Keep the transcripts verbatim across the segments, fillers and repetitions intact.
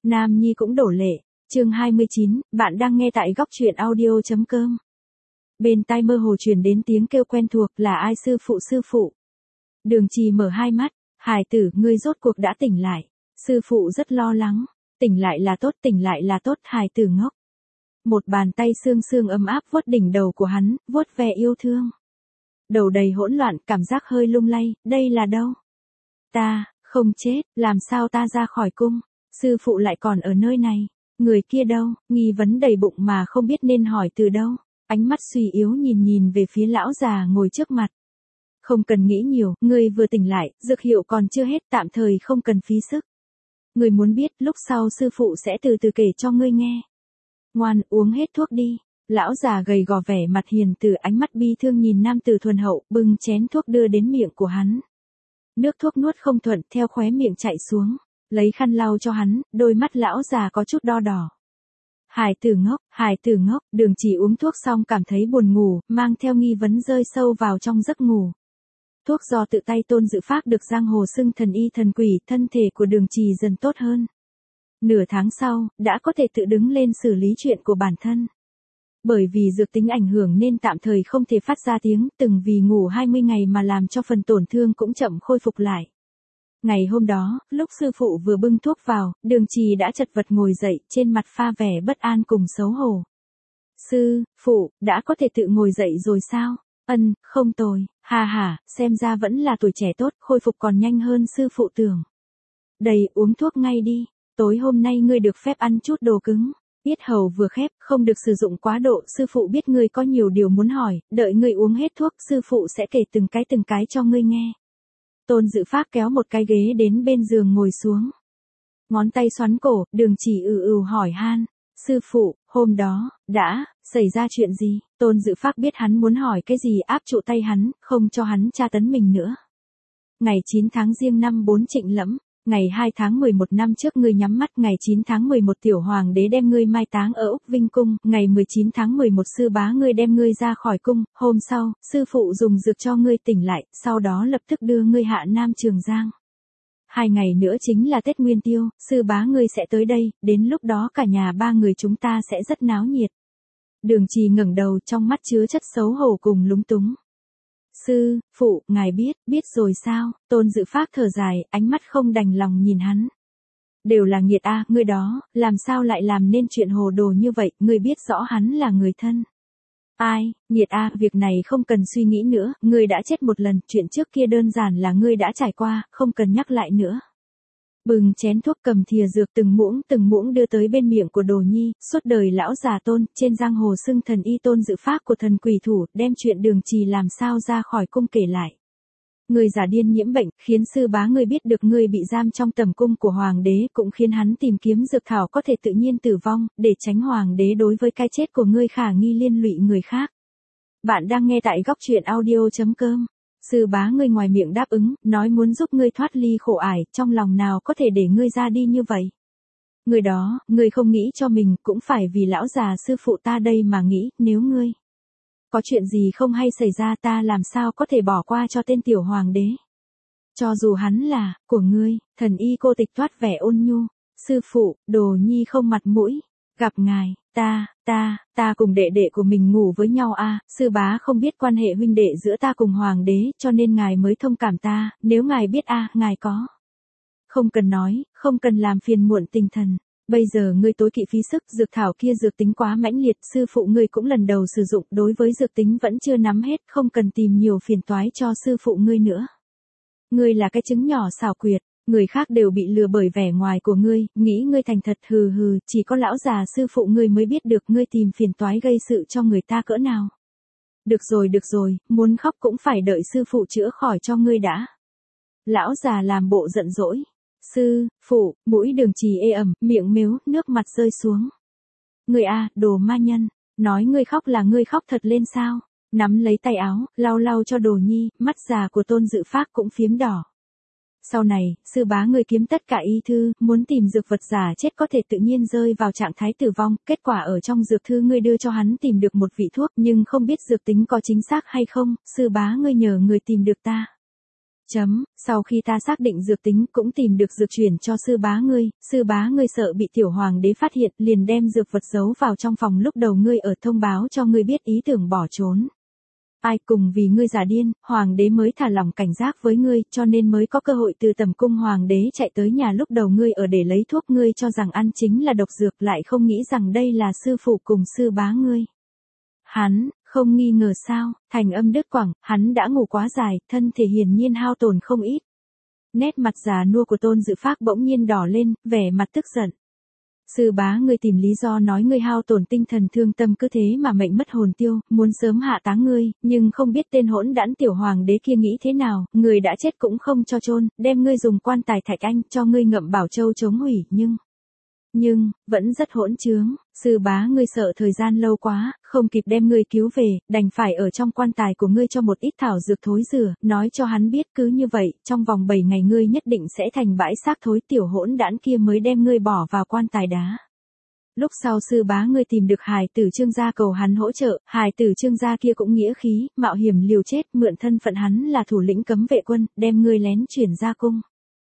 Nam Nhi cũng đổ lệ. Chương hai mươi chín, bạn đang nghe tại góc truyện audio chấm com. Bên tai mơ hồ truyền đến tiếng kêu quen thuộc, là ai? Sư phụ, sư phụ. Đường Trì mở hai mắt, "Hải tử, ngươi rốt cuộc đã tỉnh lại." Sư phụ rất lo lắng. "Tỉnh lại là tốt, tỉnh lại là tốt, Hải tử ngốc." Một bàn tay xương xương ấm áp vuốt đỉnh đầu của hắn, vuốt ve yêu thương. Đầu đầy hỗn loạn, cảm giác hơi lung lay, đây là đâu? Ta, không chết, làm sao ta ra khỏi cung? Sư phụ lại còn ở nơi này. Người kia đâu? Nghi vấn đầy bụng mà không biết nên hỏi từ đâu. Ánh mắt suy yếu nhìn nhìn về phía lão già ngồi trước mặt. "Không cần nghĩ nhiều, ngươi vừa tỉnh lại, dược hiệu còn chưa hết, tạm thời không cần phí sức. Ngươi muốn biết, lúc sau sư phụ sẽ từ từ kể cho ngươi nghe. Ngoan, uống hết thuốc đi." Lão già gầy gò vẻ mặt hiền từ, ánh mắt bi thương nhìn nam tử thuần hậu, bưng chén thuốc đưa đến miệng của hắn. Nước thuốc nuốt không thuận, theo khóe miệng chạy xuống. Lấy khăn lau cho hắn, đôi mắt lão già có chút đo đỏ. "Hải tử ngốc, Hải tử ngốc." Đường Chỉ uống thuốc xong cảm thấy buồn ngủ, mang theo nghi vấn rơi sâu vào trong giấc ngủ. Thuốc do tự tay Tôn Dự Phác được giang hồ xưng thần y thần quỷ, thân thể của Đường Trì dần tốt hơn. Nửa tháng sau, đã có thể tự đứng lên xử lý chuyện của bản thân. Bởi vì dược tính ảnh hưởng nên tạm thời không thể phát ra tiếng, từng vì ngủ hai mươi ngày mà làm cho phần tổn thương cũng chậm khôi phục lại. Ngày hôm đó, lúc sư phụ vừa bưng thuốc vào, Đường Trì đã chật vật ngồi dậy, trên mặt pha vẻ bất an cùng xấu hổ. "Sư, phụ, đã có thể tự ngồi dậy rồi sao?" "Ân, không tồi, hà hà, xem ra vẫn là tuổi trẻ tốt, khôi phục còn nhanh hơn sư phụ tưởng." "Đây, uống thuốc ngay đi, tối hôm nay ngươi được phép ăn chút đồ cứng. Yết hầu vừa khép, không được sử dụng quá độ, sư phụ biết ngươi có nhiều điều muốn hỏi, đợi ngươi uống hết thuốc, sư phụ sẽ kể từng cái từng cái cho ngươi nghe." Tôn Dự Phác kéo một cái ghế đến bên giường ngồi xuống. Ngón tay xoắn cổ, Đường Chỉ ừ ừ hỏi han. "Sư phụ, hôm đó, đã, xảy ra chuyện gì?" Tôn Dự Phác biết hắn muốn hỏi cái gì, áp trụ tay hắn, không cho hắn tra tấn mình nữa. "Ngày chín tháng Giêng năm bốn Trịnh Lẫm. Ngày hai tháng mười một năm trước ngươi nhắm mắt, ngày chín tháng mười một tiểu hoàng đế đem ngươi mai táng ở Úc Vinh Cung, ngày mười chín tháng mười một sư bá ngươi đem ngươi ra khỏi cung, hôm sau, sư phụ dùng dược cho ngươi tỉnh lại, sau đó lập tức đưa ngươi hạ Nam Trường Giang. Hai ngày nữa chính là Tết Nguyên Tiêu, sư bá ngươi sẽ tới đây, đến lúc đó cả nhà ba người chúng ta sẽ rất náo nhiệt." Đường Trì ngẩng đầu, trong mắt chứa chất xấu hổ cùng lúng túng. "Sư, phụ, ngài biết, biết rồi sao?" Tôn Dự Phác thở dài, ánh mắt không đành lòng nhìn hắn. "Đều là nghiệt a, ngươi đó, làm sao lại làm nên chuyện hồ đồ như vậy, ngươi biết rõ hắn là người thân." "Ai, nghiệt a, việc này không cần suy nghĩ nữa, ngươi đã chết một lần, chuyện trước kia đơn giản là ngươi đã trải qua, không cần nhắc lại nữa." Bừng chén thuốc, cầm thìa dược, từng muỗng từng muỗng đưa tới bên miệng của Đồ Nhi. Suốt đời lão già Tôn, trên giang hồ xưng thần y Tôn Dự Phác của thần quỷ thủ, đem chuyện Đường Trì làm sao ra khỏi cung kể lại. "Ngươi giả điên nhiễm bệnh, khiến sư bá ngươi biết được ngươi bị giam trong tầm cung của hoàng đế, cũng khiến hắn tìm kiếm dược thảo có thể tự nhiên tử vong, để tránh hoàng đế đối với cái chết của ngươi khả nghi liên lụy người khác." Bạn đang nghe tại góc truyện audio chấm com. "Sư bá ngươi ngoài miệng đáp ứng, nói muốn giúp ngươi thoát ly khổ ải, trong lòng nào có thể để ngươi ra đi như vậy. Người đó, ngươi không nghĩ cho mình, cũng phải vì lão già sư phụ ta đây mà nghĩ, nếu ngươi có chuyện gì không hay xảy ra, ta làm sao có thể bỏ qua cho tên tiểu hoàng đế. Cho dù hắn là của ngươi." Thần y cô tịch thoát vẻ ôn nhu. "Sư phụ, Đồ Nhi không mặt mũi gặp ngài, ta, ta, ta cùng đệ đệ của mình ngủ với nhau a, sư bá không biết quan hệ huynh đệ giữa ta cùng hoàng đế, cho nên ngài mới thông cảm ta, nếu ngài biết a, ngài có không cần nói, không cần làm phiền muộn tinh thần. Bây giờ ngươi tối kỵ phí sức, dược thảo kia dược tính quá mãnh liệt, sư phụ ngươi cũng lần đầu sử dụng, đối với dược tính vẫn chưa nắm hết, không cần tìm nhiều phiền toái cho sư phụ ngươi nữa. Ngươi là cái trứng nhỏ xảo quyệt, người khác đều bị lừa bởi vẻ ngoài của ngươi, nghĩ ngươi thành thật, hừ hừ, chỉ có lão già sư phụ ngươi mới biết được ngươi tìm phiền toái gây sự cho người ta cỡ nào. Được rồi được rồi, muốn khóc cũng phải đợi sư phụ chữa khỏi cho ngươi đã." Lão già làm bộ giận dỗi. "Sư, phụ." Mũi Đường Trì ê ẩm, miệng mếu, nước mặt rơi xuống. "Ngươi a, đồ ma nhân, nói ngươi khóc là ngươi khóc thật lên sao?" Nắm lấy tay áo, lau lau cho Đồ Nhi, mắt già của Tôn Dự Phác cũng phiếm đỏ. "Sau này, sư bá ngươi kiếm tất cả y thư, muốn tìm dược vật giả chết có thể tự nhiên rơi vào trạng thái tử vong, kết quả ở trong dược thư ngươi đưa cho hắn tìm được một vị thuốc, nhưng không biết dược tính có chính xác hay không, sư bá ngươi nhờ người tìm được ta. Chấm, sau khi ta xác định dược tính cũng tìm được dược chuyển cho sư bá ngươi, sư bá ngươi sợ bị tiểu hoàng đế phát hiện liền đem dược vật giấu vào trong phòng lúc đầu ngươi ở thông báo cho ngươi biết ý tưởng bỏ trốn. Ai cùng vì ngươi giả điên, hoàng đế mới thả lỏng cảnh giác với ngươi cho nên mới có cơ hội từ tầm cung hoàng đế chạy tới nhà lúc đầu ngươi ở để lấy thuốc ngươi cho rằng ăn chính là độc dược lại không nghĩ rằng đây là sư phụ cùng sư bá ngươi. Hắn, không nghi ngờ sao, thành âm đứt quãng, hắn đã ngủ quá dài, thân thể hiển nhiên hao tổn không ít. Nét mặt già nua của Tôn Dự Phác bỗng nhiên đỏ lên, vẻ mặt tức giận. Sư bá ngươi tìm lý do nói ngươi hao tổn tinh thần thương tâm cứ thế mà mệnh mất hồn tiêu, muốn sớm hạ táng ngươi, nhưng không biết tên hỗn đản tiểu hoàng đế kia nghĩ thế nào, người đã chết cũng không cho chôn, đem ngươi dùng quan tài thạch anh cho ngươi ngậm bảo châu chống hủy, nhưng... Nhưng, vẫn rất hỗn trướng, sư bá ngươi sợ thời gian lâu quá, không kịp đem ngươi cứu về, đành phải ở trong quan tài của ngươi cho một ít thảo dược thối rửa, nói cho hắn biết cứ như vậy, trong vòng bảy ngày ngươi nhất định sẽ thành bãi xác thối tiểu hỗn đản kia mới đem ngươi bỏ vào quan tài đá. Lúc sau sư bá ngươi tìm được hài tử Trương gia cầu hắn hỗ trợ, hài tử Trương gia kia cũng nghĩa khí, mạo hiểm liều chết, mượn thân phận hắn là thủ lĩnh cấm vệ quân, đem ngươi lén chuyển ra cung.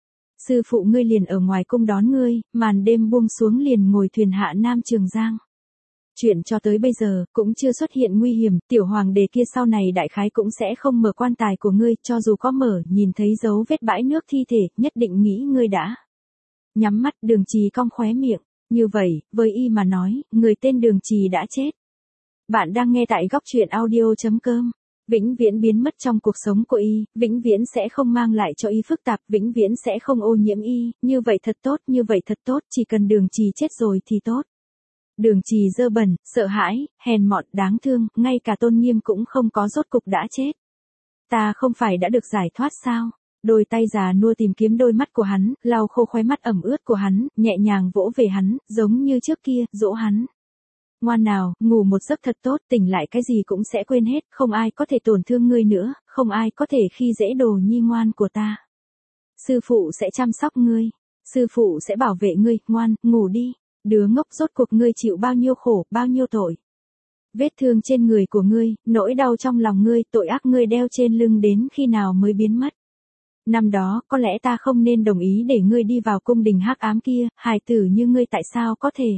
Sư phụ ngươi liền ở ngoài cung đón ngươi, màn đêm buông xuống liền ngồi thuyền hạ Nam Trường Giang. Chuyện cho tới bây giờ, cũng chưa xuất hiện nguy hiểm, tiểu hoàng đế kia sau này đại khái cũng sẽ không mở quan tài của ngươi, cho dù có mở, nhìn thấy dấu vết bãi nước thi thể, nhất định nghĩ ngươi đã. Nhắm mắt Đường Trì cong khóe miệng, như vậy, với y mà nói, người tên Đường Trì đã chết. Bạn đang nghe tại góc truyện audio chấm com. Vĩnh viễn biến mất trong cuộc sống của y, vĩnh viễn sẽ không mang lại cho y phức tạp, vĩnh viễn sẽ không ô nhiễm y, như vậy thật tốt, như vậy thật tốt, chỉ cần Đường Trì chết rồi thì tốt. Đường Trì dơ bẩn, sợ hãi, hèn mọn, đáng thương, ngay cả tôn nghiêm cũng không có, rốt cục đã chết. Ta không phải đã được giải thoát sao? Đôi tay già nua tìm kiếm đôi mắt của hắn, lau khô khóe mắt ẩm ướt của hắn, nhẹ nhàng vỗ về hắn, giống như trước kia, dỗ hắn. Ngoan nào, ngủ một giấc thật tốt, tỉnh lại cái gì cũng sẽ quên hết, không ai có thể tổn thương ngươi nữa, không ai có thể khi dễ đồ nhi ngoan của ta. Sư phụ sẽ chăm sóc ngươi, sư phụ sẽ bảo vệ ngươi, ngoan, ngủ đi, đứa ngốc, rốt cuộc ngươi chịu bao nhiêu khổ, bao nhiêu tội. Vết thương trên người của ngươi, nỗi đau trong lòng ngươi, tội ác ngươi đeo trên lưng đến khi nào mới biến mất. Năm đó, có lẽ ta không nên đồng ý để ngươi đi vào cung đình hắc ám kia, hài tử như ngươi tại sao có thể.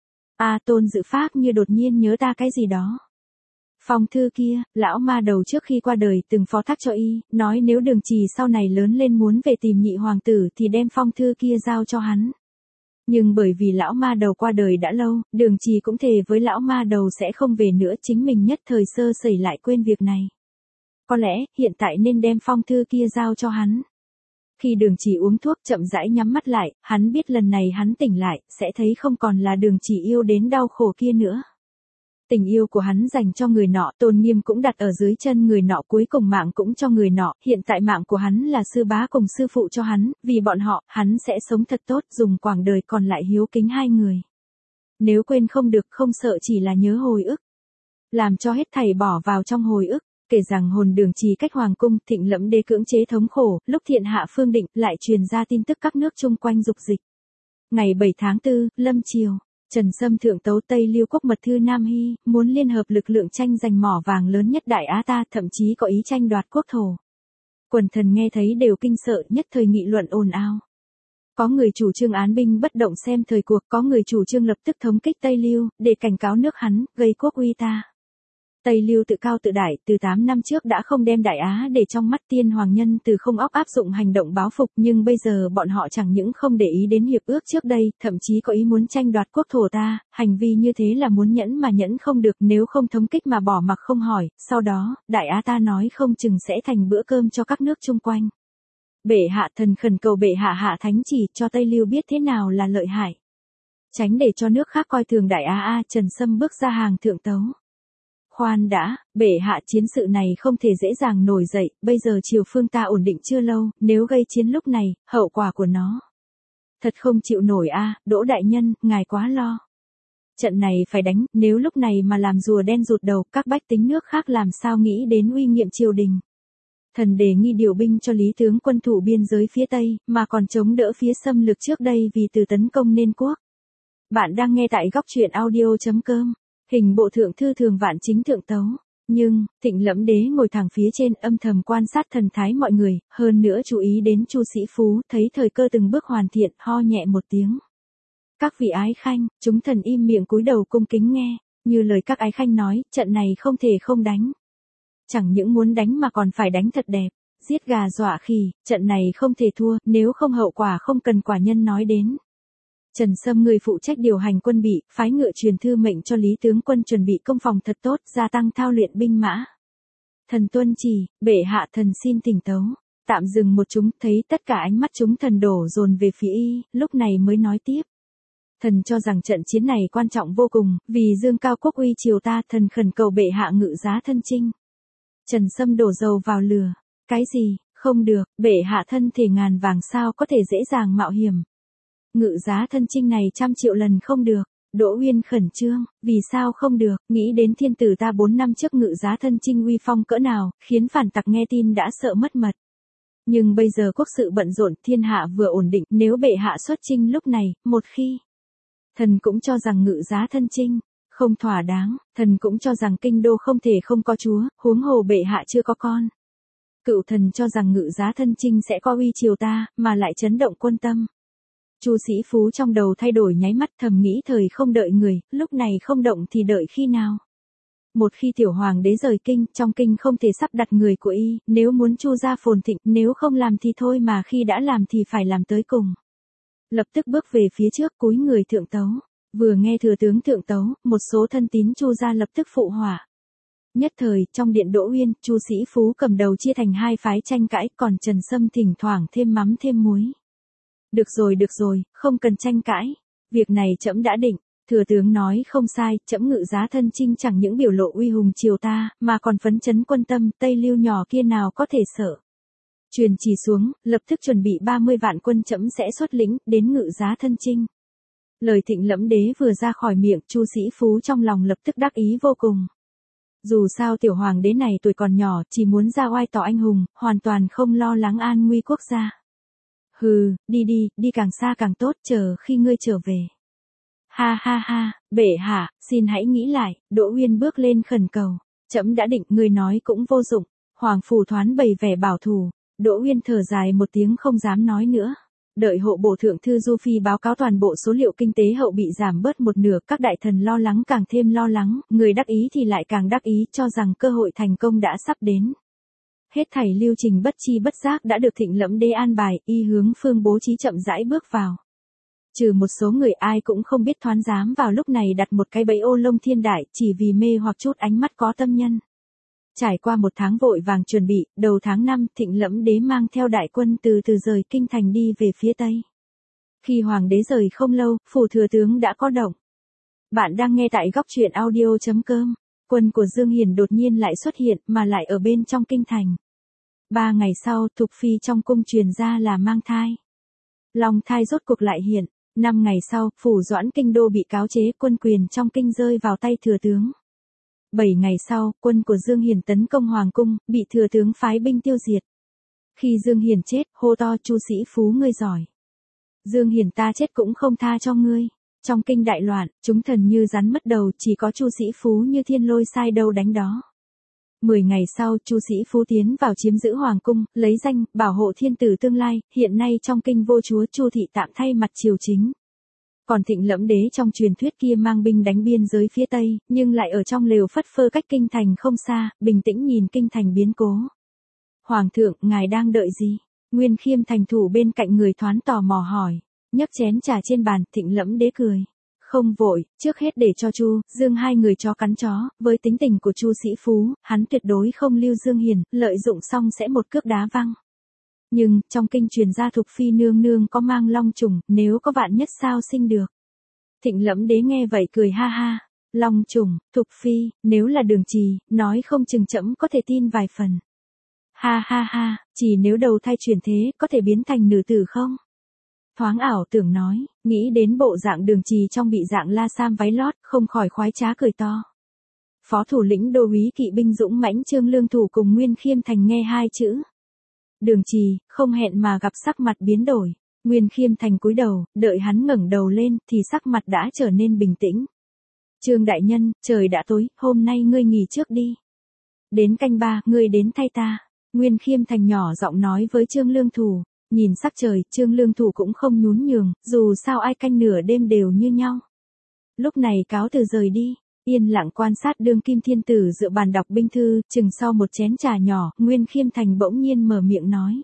A à, Tôn Dự Phác như đột nhiên nhớ ta cái gì đó. Phong thư kia, lão ma đầu trước khi qua đời từng phó thác cho y, nói nếu Đường Trì sau này lớn lên muốn về tìm nhị hoàng tử thì đem phong thư kia giao cho hắn. Nhưng bởi vì lão ma đầu qua đời đã lâu, Đường Trì cũng thề với lão ma đầu sẽ không về nữa, chính mình nhất thời sơ sẩy lại quên việc này. Có lẽ, hiện tại nên đem phong thư kia giao cho hắn. Khi Đường Trì uống thuốc chậm rãi nhắm mắt lại, hắn biết lần này hắn tỉnh lại, sẽ thấy không còn là Đường Trì yêu đến đau khổ kia nữa. Tình yêu của hắn dành cho người nọ, tôn nghiêm cũng đặt ở dưới chân người nọ, cuối cùng mạng cũng cho người nọ, hiện tại mạng của hắn là sư bá cùng sư phụ cho hắn, vì bọn họ, hắn sẽ sống thật tốt, dùng quãng đời còn lại hiếu kính hai người. Nếu quên không được, không sợ chỉ là nhớ hồi ức. Làm cho hết thảy bỏ vào trong hồi ức. Kể rằng hồn Đường Trì cách hoàng cung, Thịnh Lẫm Đế cưỡng chế thống khổ, lúc Thiện Hạ Phương Định lại truyền ra tin tức các nước chung quanh dục dịch. Ngày bảy tháng tư, Lâm Triều, Trần Sâm thượng tấu Tây Liêu quốc mật thư Nam Hy, muốn liên hợp lực lượng tranh giành mỏ vàng lớn nhất Đại Á ta, thậm chí có ý tranh đoạt quốc thổ. Quần thần nghe thấy đều kinh sợ, nhất thời nghị luận ồn ào. Có người chủ trương án binh bất động xem thời cuộc, có người chủ trương lập tức thống kích Tây Liêu, để cảnh cáo nước hắn, gây quốc uy ta. Tây Liêu tự cao tự đại, từ tám năm trước đã không đem Đại Á để trong mắt, Tiên Hoàng Nhân từ không óc áp dụng hành động báo phục, nhưng bây giờ bọn họ chẳng những không để ý đến hiệp ước trước đây, thậm chí có ý muốn tranh đoạt quốc thổ ta, hành vi như thế là muốn nhẫn mà nhẫn không được, nếu không thống kích mà bỏ mặc không hỏi, sau đó, Đại Á ta nói không chừng sẽ thành bữa cơm cho các nước chung quanh. Bệ hạ thần khẩn cầu bệ hạ hạ thánh chỉ cho Tây Liêu biết thế nào là lợi hại. Tránh để cho nước khác coi thường Đại Á a, Trần Sâm bước ra hàng thượng tấu. Khoan đã, bệ hạ, chiến sự này không thể dễ dàng nổi dậy, bây giờ triều phương ta ổn định chưa lâu, nếu gây chiến lúc này, hậu quả của nó. Thật không chịu nổi a, Đỗ đại nhân, ngài quá lo. Trận này phải đánh, nếu lúc này mà làm rùa đen rụt đầu, các bách tính nước khác làm sao nghĩ đến uy nhiệm triều đình. Thần đề nghi điều binh cho Lý tướng quân thủ biên giới phía Tây, mà còn chống đỡ phía xâm lược trước đây vì từ tấn công nên quốc. Bạn đang nghe tại góc truyện audio chấm com. Hình bộ thượng thư Thường Vạn Chính thượng tấu. Nhưng, Thịnh Lẫm Đế ngồi thẳng phía trên âm thầm quan sát thần thái mọi người, hơn nữa chú ý đến Chu Sĩ Phú, thấy thời cơ từng bước hoàn thiện, ho nhẹ một tiếng. Các vị ái khanh, chúng thần im miệng cúi đầu cung kính nghe, như lời các ái khanh nói, trận này không thể không đánh. Chẳng những muốn đánh mà còn phải đánh thật đẹp, giết gà dọa khỉ, trận này không thể thua, nếu không hậu quả không cần quả nhân nói đến. Trần Sâm người phụ trách điều hành quân bị, phái ngựa truyền thư mệnh cho Lý tướng quân chuẩn bị công phòng thật tốt, gia tăng thao luyện binh mã. Thần tuân chỉ, bệ hạ thần xin tỉnh tấu. Tạm dừng một chúng, thấy tất cả ánh mắt chúng thần đổ dồn về phía y, lúc này mới nói tiếp. Thần cho rằng trận chiến này quan trọng vô cùng, vì dương cao quốc uy triều ta, thần khẩn cầu bệ hạ ngự giá thân chinh. Trần Sâm đổ dầu vào lửa. Cái gì, không được, bệ hạ thân thể ngàn vàng sao có thể dễ dàng mạo hiểm. Ngự giá thân chinh này trăm triệu lần không được. Đỗ Uyên khẩn trương, vì sao không được, nghĩ đến thiên tử ta bốn năm trước ngự giá thân chinh uy phong cỡ nào, khiến phản tặc nghe tin đã sợ mất mật. Nhưng bây giờ quốc sự bận rộn, thiên hạ vừa ổn định, nếu bệ hạ xuất chinh lúc này, một khi. Thần cũng cho rằng ngự giá thân chinh, không thỏa đáng, thần cũng cho rằng kinh đô không thể không có chúa, huống hồ bệ hạ chưa có con. Cựu thần cho rằng ngự giá thân chinh sẽ có uy triều ta, mà lại chấn động quân tâm. Chu Sĩ Phú trong đầu thay đổi nháy mắt, thầm nghĩ thời không đợi người, lúc này không động thì đợi khi nào. Một khi tiểu hoàng đế rời kinh, trong kinh không thể sắp đặt người của y, nếu muốn Chu gia phồn thịnh, nếu không làm thì thôi mà khi đã làm thì phải làm tới cùng. Lập tức bước về phía trước cúi người thượng tấu, vừa nghe thừa tướng thượng tấu, một số thân tín Chu gia lập tức phụ họa. Nhất thời, trong điện Đỗ Uyên, Chu Sĩ Phú cầm đầu chia thành hai phái tranh cãi, còn Trần Sâm thỉnh thoảng thêm mắm thêm muối. Được rồi được rồi, không cần tranh cãi. Việc này trẫm đã định, thừa tướng nói không sai, trẫm ngự giá thân chinh chẳng những biểu lộ uy hùng triều ta, mà còn phấn chấn quân tâm, Tây Lưu nhỏ kia nào có thể sợ. Truyền chỉ xuống, lập tức chuẩn bị ba mươi vạn quân trẫm sẽ xuất lĩnh, đến ngự giá thân chinh. Lời Thịnh Lẫm Đế vừa ra khỏi miệng, Chu Sĩ Phú trong lòng lập tức đắc ý vô cùng. Dù sao tiểu hoàng đế này tuổi còn nhỏ, chỉ muốn ra oai tỏ anh hùng, hoàn toàn không lo lắng an nguy quốc gia. Hừ, đi đi, đi càng xa càng tốt, chờ khi ngươi trở về. Ha ha ha, bệ hạ, xin hãy nghĩ lại, Đỗ Uyên bước lên khẩn cầu. Trẫm đã định, ngươi nói cũng vô dụng. Hoàng phủ thoán bày vẻ bảo thủ. Đỗ Uyên thở dài một tiếng không dám nói nữa. Đợi hộ bộ thượng thư Du Phi báo cáo toàn bộ số liệu kinh tế hậu bị giảm bớt một nửa, các đại thần lo lắng càng thêm lo lắng, người đắc ý thì lại càng đắc ý, cho rằng cơ hội thành công đã sắp đến. Hết thảy lưu trình bất chi bất giác đã được Thịnh Lẫm Đế an bài, y hướng phương bố trí chậm rãi bước vào. Trừ một số người ai cũng không biết thoán dám vào lúc này đặt một cái bẫy ô lông thiên đại, chỉ vì mê hoặc chút ánh mắt có tâm nhân. Trải qua một tháng vội vàng chuẩn bị, đầu tháng năm, Thịnh Lẫm Đế mang theo đại quân từ từ rời kinh thành đi về phía tây. Khi hoàng đế rời không lâu, phủ thừa tướng đã có động. Bạn đang nghe tại góc truyện audio chấm com. Quân của Dương Hiền đột nhiên lại xuất hiện, mà lại ở bên trong kinh thành. Ba ngày sau, Thục Phi trong cung truyền ra là mang thai. Long thai rốt cuộc lại hiện. Năm ngày sau, phủ Doãn kinh đô bị cáo chế, quân quyền trong kinh rơi vào tay thừa tướng. Bảy ngày sau, quân của Dương Hiền tấn công hoàng cung, bị thừa tướng phái binh tiêu diệt. Khi Dương Hiền chết, hô to Chu Sĩ Phú ngươi giỏi. Dương Hiền ta chết cũng không tha cho ngươi. Trong kinh đại loạn, chúng thần như rắn mất đầu, chỉ có Chu Sĩ Phú như thiên lôi sai đâu đánh đó. Mười ngày sau, Chu Sĩ Phú tiến vào chiếm giữ hoàng cung, lấy danh, bảo hộ thiên tử tương lai, hiện nay trong kinh vô chúa Chu thị tạm thay mặt triều chính. Còn Thịnh Lẫm Đế trong truyền thuyết kia mang binh đánh biên giới phía tây, nhưng lại ở trong lều phất phơ cách kinh thành không xa, bình tĩnh nhìn kinh thành biến cố. Hoàng thượng, ngài đang đợi gì? Nguyên Khiêm thành thủ bên cạnh người thoán tò mò hỏi. Nhấc chén trà trên bàn, Thịnh Lẫm Đế cười. Không vội, trước hết để cho Chu, Dương hai người chó cắn chó, với tính tình của Chu Sĩ Phú, hắn tuyệt đối không lưu Dương Hiền, lợi dụng xong sẽ một cước đá văng. Nhưng, trong kinh truyền ra Thục Phi nương nương có mang long trùng, nếu có vạn nhất sao sinh được. Thịnh Lẫm Đế nghe vậy cười ha ha. Long trùng, Thục Phi, nếu là Đường Trì, nói không chừng trẫm có thể tin vài phần. Ha ha ha, chỉ nếu đầu thai chuyển thế, có thể biến thành nữ tử không? Thoáng ảo tưởng nói, nghĩ đến bộ dạng Đường Trì trong bị dạng la sam váy lót, không khỏi khoái trá cười to. Phó thủ lĩnh đô úy kỵ binh dũng mãnh Trương Lương Thủ cùng Nguyên Khiêm Thành nghe hai chữ Đường Trì, không hẹn mà gặp sắc mặt biến đổi. Nguyên Khiêm Thành cúi đầu, đợi hắn ngẩng đầu lên, thì sắc mặt đã trở nên bình tĩnh. Trương đại nhân, trời đã tối, hôm nay ngươi nghỉ trước đi. Đến canh ba, ngươi đến thay ta. Nguyên Khiêm Thành nhỏ giọng nói với Trương Lương Thủ. Nhìn sắc trời, Trương Lương Thủ cũng không nhún nhường, dù sao ai canh nửa đêm đều như nhau. Lúc này cáo từ rời đi, yên lặng quan sát đương kim thiên tử dựa bàn đọc binh thư, chừng sau một chén trà nhỏ, Nguyên Khiêm Thành bỗng nhiên mở miệng nói.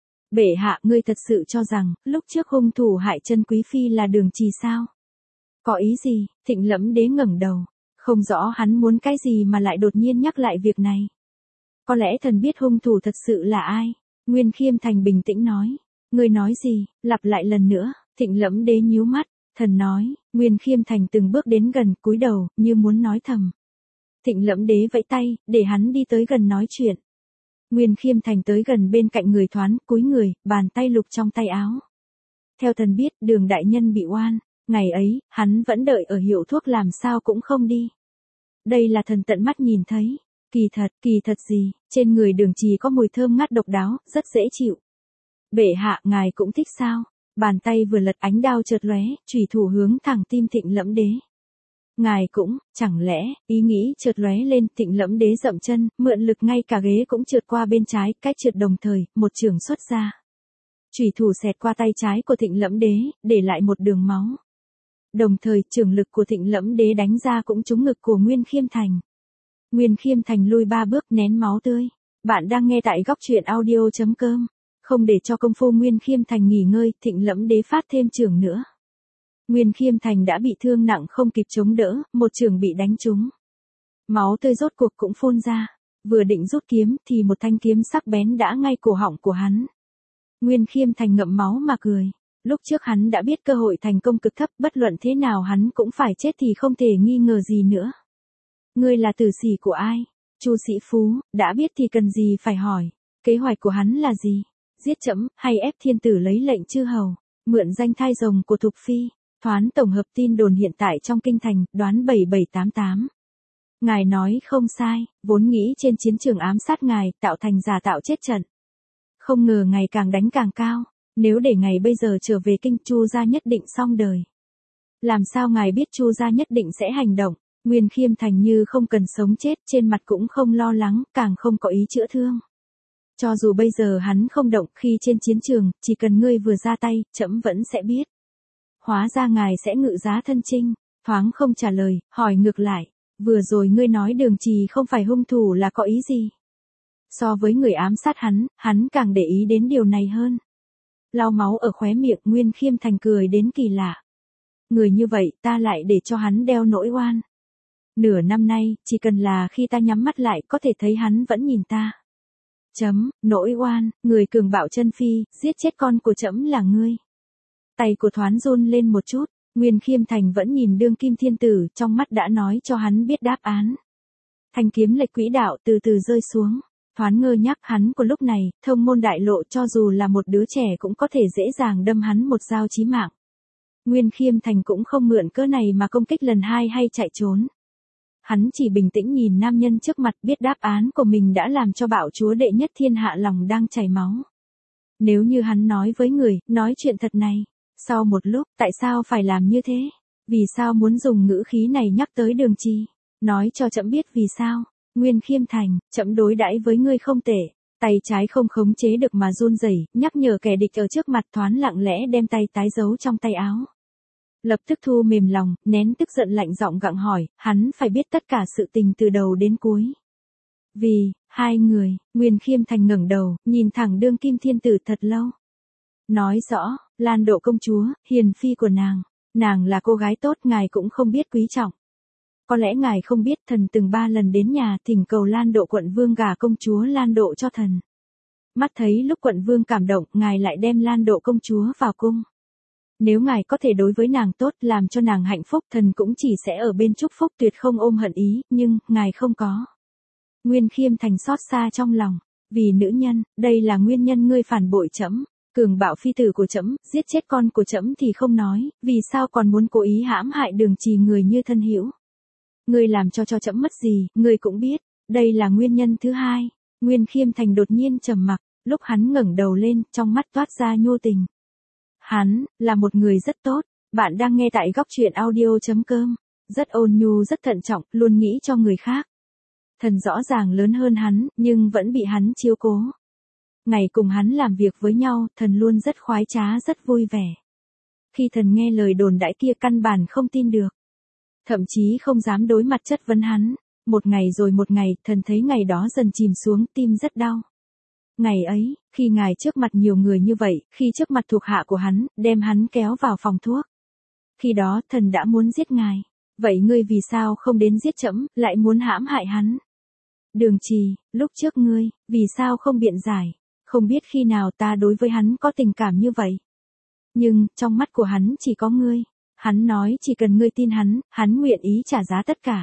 Bệ hạ, ngươi thật sự cho rằng, lúc trước hung thủ hại chân quý phi là Đường Trì sao? Có ý gì? Thịnh Lẫm Đế ngẩng đầu, không rõ hắn muốn cái gì mà lại đột nhiên nhắc lại việc này. Có lẽ thần biết hung thủ thật sự là ai? Nguyên Khiêm Thành bình tĩnh nói. Ngươi nói gì? Lặp lại lần nữa. Thịnh Lẫm Đế nhíu mắt, thần nói. Nguyên Khiêm Thành từng bước đến gần, cúi đầu, như muốn nói thầm. Thịnh Lẫm Đế vẫy tay, để hắn đi tới gần nói chuyện. Nguyên Khiêm Thành tới gần bên cạnh người thoán, cúi người, bàn tay lục trong tay áo. Theo thần biết, Đường đại nhân bị oan. Ngày ấy, hắn vẫn đợi ở hiệu thuốc làm sao cũng không đi. Đây là thần tận mắt nhìn thấy. Kỳ thật, kỳ thật gì, trên người Đường Trì có mùi thơm ngát độc đáo, rất dễ chịu. Bệ hạ, ngài cũng thích sao? Bàn tay vừa lật, ánh đao chợt lóe, chủy thủ hướng thẳng tim Thịnh Lẫm Đế. Ngài cũng, chẳng lẽ, ý nghĩ chợt lóe lên, Thịnh Lẫm Đế dậm chân, mượn lực ngay cả ghế cũng trượt qua bên trái, cách trượt đồng thời, một chưởng xuất ra. Chủy thủ xẹt qua tay trái của Thịnh Lẫm Đế, để lại một đường máu. Đồng thời, chưởng lực của Thịnh Lẫm Đế đánh ra cũng trúng ngực của Nguyên Khiêm Thành. Nguyên Khiêm Thành lui ba bước, nén máu tươi. Bạn đang nghe tại góc truyện audio chấm com. Không để cho công phu Nguyên Khiêm Thành nghỉ ngơi, Thịnh Lẫm Đế phát thêm chưởng nữa. Nguyên Khiêm Thành đã bị thương nặng không kịp chống đỡ, một chưởng bị đánh trúng. Máu tươi rốt cuộc cũng phun ra. Vừa định rút kiếm thì một thanh kiếm sắc bén đã ngay cổ họng của hắn. Nguyên Khiêm Thành ngậm máu mà cười. Lúc trước hắn đã biết cơ hội thành công cực thấp, bất luận thế nào hắn cũng phải chết thì không thể nghi ngờ gì nữa. Ngươi là tử sĩ của ai? Chu Sĩ Phú, đã biết thì cần gì phải hỏi. Kế hoạch của hắn là gì? Giết trẫm, hay ép thiên tử lấy lệnh chư hầu, mượn danh thai rồng của Thục Phi, thoán tổng hợp tin đồn hiện tại trong kinh thành, đoán bảy bảy tám tám. Ngài nói không sai, vốn nghĩ trên chiến trường ám sát ngài, tạo thành giả tạo chết trận. Không ngờ ngày càng đánh càng cao, nếu để ngài bây giờ trở về kinh, Chu gia nhất định xong đời. Làm sao ngài biết Chu gia nhất định sẽ hành động? Nguyên Khiêm Thành như không cần sống chết, trên mặt cũng không lo lắng, càng không có ý chữa thương. Cho dù bây giờ hắn không động, khi trên chiến trường, chỉ cần ngươi vừa ra tay, trẫm vẫn sẽ biết. Hóa ra ngài sẽ ngự giá thân chinh, thoáng không trả lời, hỏi ngược lại, vừa rồi ngươi nói Đường Trì không phải hung thủ là có ý gì? So với người ám sát hắn, hắn càng để ý đến điều này hơn. Lau máu ở khóe miệng, Nguyên Khiêm Thành cười đến kỳ lạ. Người như vậy, ta lại để cho hắn đeo nỗi oan. Nửa năm nay, chỉ cần là khi ta nhắm mắt lại, có thể thấy hắn vẫn nhìn ta. Chấm, nỗi oan, người cường bạo chân phi, giết chết con của trẫm là ngươi. Tay của thoán run lên một chút, Nguyên Khiêm Thành vẫn nhìn đương kim thiên tử, trong mắt đã nói cho hắn biết đáp án. Thanh kiếm lệch quỹ đạo từ từ rơi xuống, thoán ngơ nhắc hắn của lúc này, thông môn đại lộ, cho dù là một đứa trẻ cũng có thể dễ dàng đâm hắn một dao chí mạng. Nguyên Khiêm Thành cũng không mượn cớ này mà công kích lần hai hay chạy trốn. Hắn chỉ bình tĩnh nhìn nam nhân trước mặt, biết đáp án của mình đã làm cho bạo chúa đệ nhất thiên hạ lòng đang chảy máu. Nếu như hắn nói với người, nói chuyện thật này, sau một lúc, tại sao phải làm như thế? Vì sao muốn dùng ngữ khí này nhắc tới Đường Trì? Nói cho trẫm biết vì sao. Nguyên Khiêm Thành, trẫm đối đãi với ngươi không tệ. Tay trái không khống chế được mà run rẩy, nhắc nhở kẻ địch ở trước mặt, thoán lặng lẽ đem tay tái giấu trong tay áo. Lập tức thu mềm lòng, nén tức giận lạnh giọng gặng hỏi, hắn phải biết tất cả sự tình từ đầu đến cuối. Vì, hai người, Nguyên Khiêm Thành ngẩng đầu, nhìn thẳng đương kim thiên tử thật lâu. Nói rõ, Lan Độ công chúa, hiền phi của nàng, nàng là cô gái tốt, ngài cũng không biết quý trọng. Có lẽ ngài không biết thần từng ba lần đến nhà thỉnh cầu Lan Độ quận vương gả công chúa Lan Độ cho thần. Mắt thấy lúc quận vương cảm động, ngài lại đem Lan Độ công chúa vào cung. Nếu ngài có thể đối với nàng tốt, làm cho nàng hạnh phúc, thần cũng chỉ sẽ ở bên chúc phúc, tuyệt không ôm hận ý, nhưng, ngài không có. Nguyên Khiêm Thành xót xa trong lòng, vì nữ nhân, đây là nguyên nhân ngươi phản bội trẫm, cường bạo phi tử của trẫm, giết chết con của trẫm thì không nói, vì sao còn muốn cố ý hãm hại Đường Trì người như thân hữu. Ngươi làm cho cho trẫm mất gì, ngươi cũng biết, đây là nguyên nhân thứ hai. Nguyên Khiêm Thành đột nhiên trầm mặc, lúc hắn ngẩng đầu lên, trong mắt toát ra nhu tình. Hắn, là một người rất tốt, bạn đang nghe tại góc truyện audio chấm com, rất ôn nhu rất thận trọng, luôn nghĩ cho người khác. Thần rõ ràng lớn hơn hắn, nhưng vẫn bị hắn chiếu cố. Ngày cùng hắn làm việc với nhau, thần luôn rất khoái trá rất vui vẻ. Khi thần nghe lời đồn đãi kia căn bản không tin được. Thậm chí không dám đối mặt chất vấn hắn. Một ngày rồi một ngày, thần thấy ngày đó dần chìm xuống, tim rất đau. Ngày ấy, khi ngài trước mặt nhiều người như vậy, khi trước mặt thuộc hạ của hắn, đem hắn kéo vào phòng thuốc. Khi đó, thần đã muốn giết ngài. Vậy ngươi vì sao không đến giết trẫm, lại muốn hãm hại hắn? Đường Trì, lúc trước ngươi, vì sao không biện giải? Không biết khi nào ta đối với hắn có tình cảm như vậy. Nhưng, trong mắt của hắn chỉ có ngươi. Hắn nói chỉ cần ngươi tin hắn, hắn nguyện ý trả giá tất cả.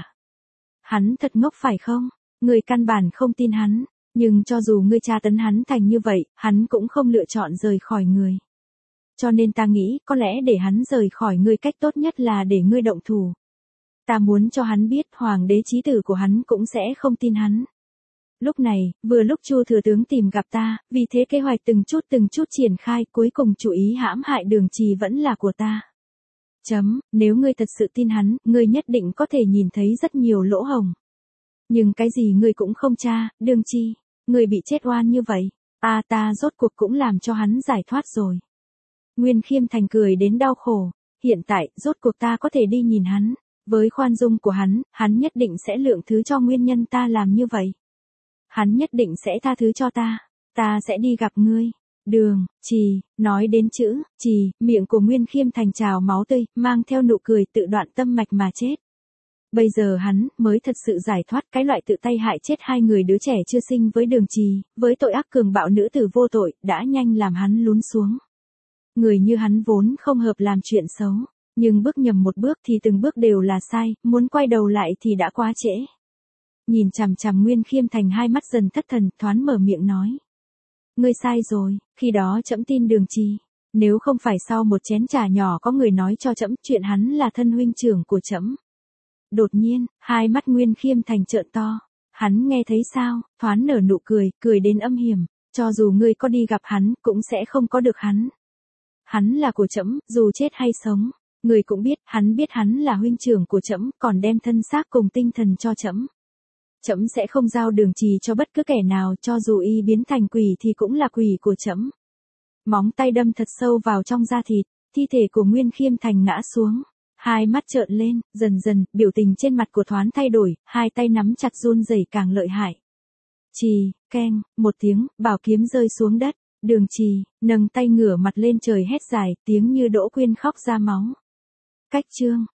Hắn thật ngốc phải không? Ngươi căn bản không tin hắn. Nhưng cho dù ngươi tra tấn hắn thành như vậy, hắn cũng không lựa chọn rời khỏi người. Cho nên ta nghĩ, có lẽ để hắn rời khỏi ngươi cách tốt nhất là để ngươi động thủ. Ta muốn cho hắn biết hoàng đế chí tử của hắn cũng sẽ không tin hắn. Lúc này, vừa lúc Chu thừa tướng tìm gặp ta, vì thế kế hoạch từng chút từng chút triển khai, cuối cùng chủ ý hãm hại Đường Trì vẫn là của ta. Chấm, nếu ngươi thật sự tin hắn, ngươi nhất định có thể nhìn thấy rất nhiều lỗ hổng. Nhưng cái gì ngươi cũng không tra, Đường Trì, ngươi bị chết oan như vậy, à ta rốt cuộc cũng làm cho hắn giải thoát rồi. Nguyên Khiêm Thành cười đến đau khổ, hiện tại, rốt cuộc ta có thể đi nhìn hắn. Với khoan dung của hắn, hắn nhất định sẽ lượng thứ cho nguyên nhân ta làm như vậy. Hắn nhất định sẽ tha thứ cho ta. Ta sẽ đi gặp ngươi. Đường, Trì, nói đến chữ, Trì, miệng của Nguyên Khiêm Thành trào máu tươi, mang theo nụ cười tự đoạn tâm mạch mà chết. Bây giờ hắn, mới thật sự giải thoát cái loại tự tay hại chết hai người đứa trẻ chưa sinh với Đường Trì, với tội ác cường bạo nữ tử vô tội, đã nhanh làm hắn lún xuống. Người như hắn vốn không hợp làm chuyện xấu. Nhưng bước nhầm một bước thì từng bước đều là sai, muốn quay đầu lại thì đã quá trễ. Nhìn chằm chằm Nguyên Khiêm Thành hai mắt dần thất thần, thoáng mở miệng nói. Ngươi sai rồi, khi đó trẫm tin Đường Trì. Nếu không phải sau một chén trà nhỏ có người nói cho trẫm chuyện hắn là thân huynh trưởng của trẫm. Đột nhiên, hai mắt Nguyên Khiêm Thành trợn to. Hắn nghe thấy sao, thoáng nở nụ cười, cười đến âm hiểm. Cho dù ngươi có đi gặp hắn, cũng sẽ không có được hắn. Hắn là của trẫm, dù chết hay sống. Người cũng biết, hắn biết hắn là huynh trưởng của trẫm, còn đem thân xác cùng tinh thần cho trẫm. Trẫm sẽ không giao Đường Trì cho bất cứ kẻ nào, cho dù y biến thành quỷ thì cũng là quỷ của trẫm. Móng tay đâm thật sâu vào trong da thịt, thi thể của Nguyên Khiêm Thành ngã xuống, hai mắt trợn lên, dần dần, biểu tình trên mặt của thoáng thay đổi, hai tay nắm chặt run rẩy càng lợi hại. Trì, keng, một tiếng, bảo kiếm rơi xuống đất, Đường Trì, nâng tay ngửa mặt lên trời hét dài, tiếng như Đỗ Quyên khóc ra máu. Cách chương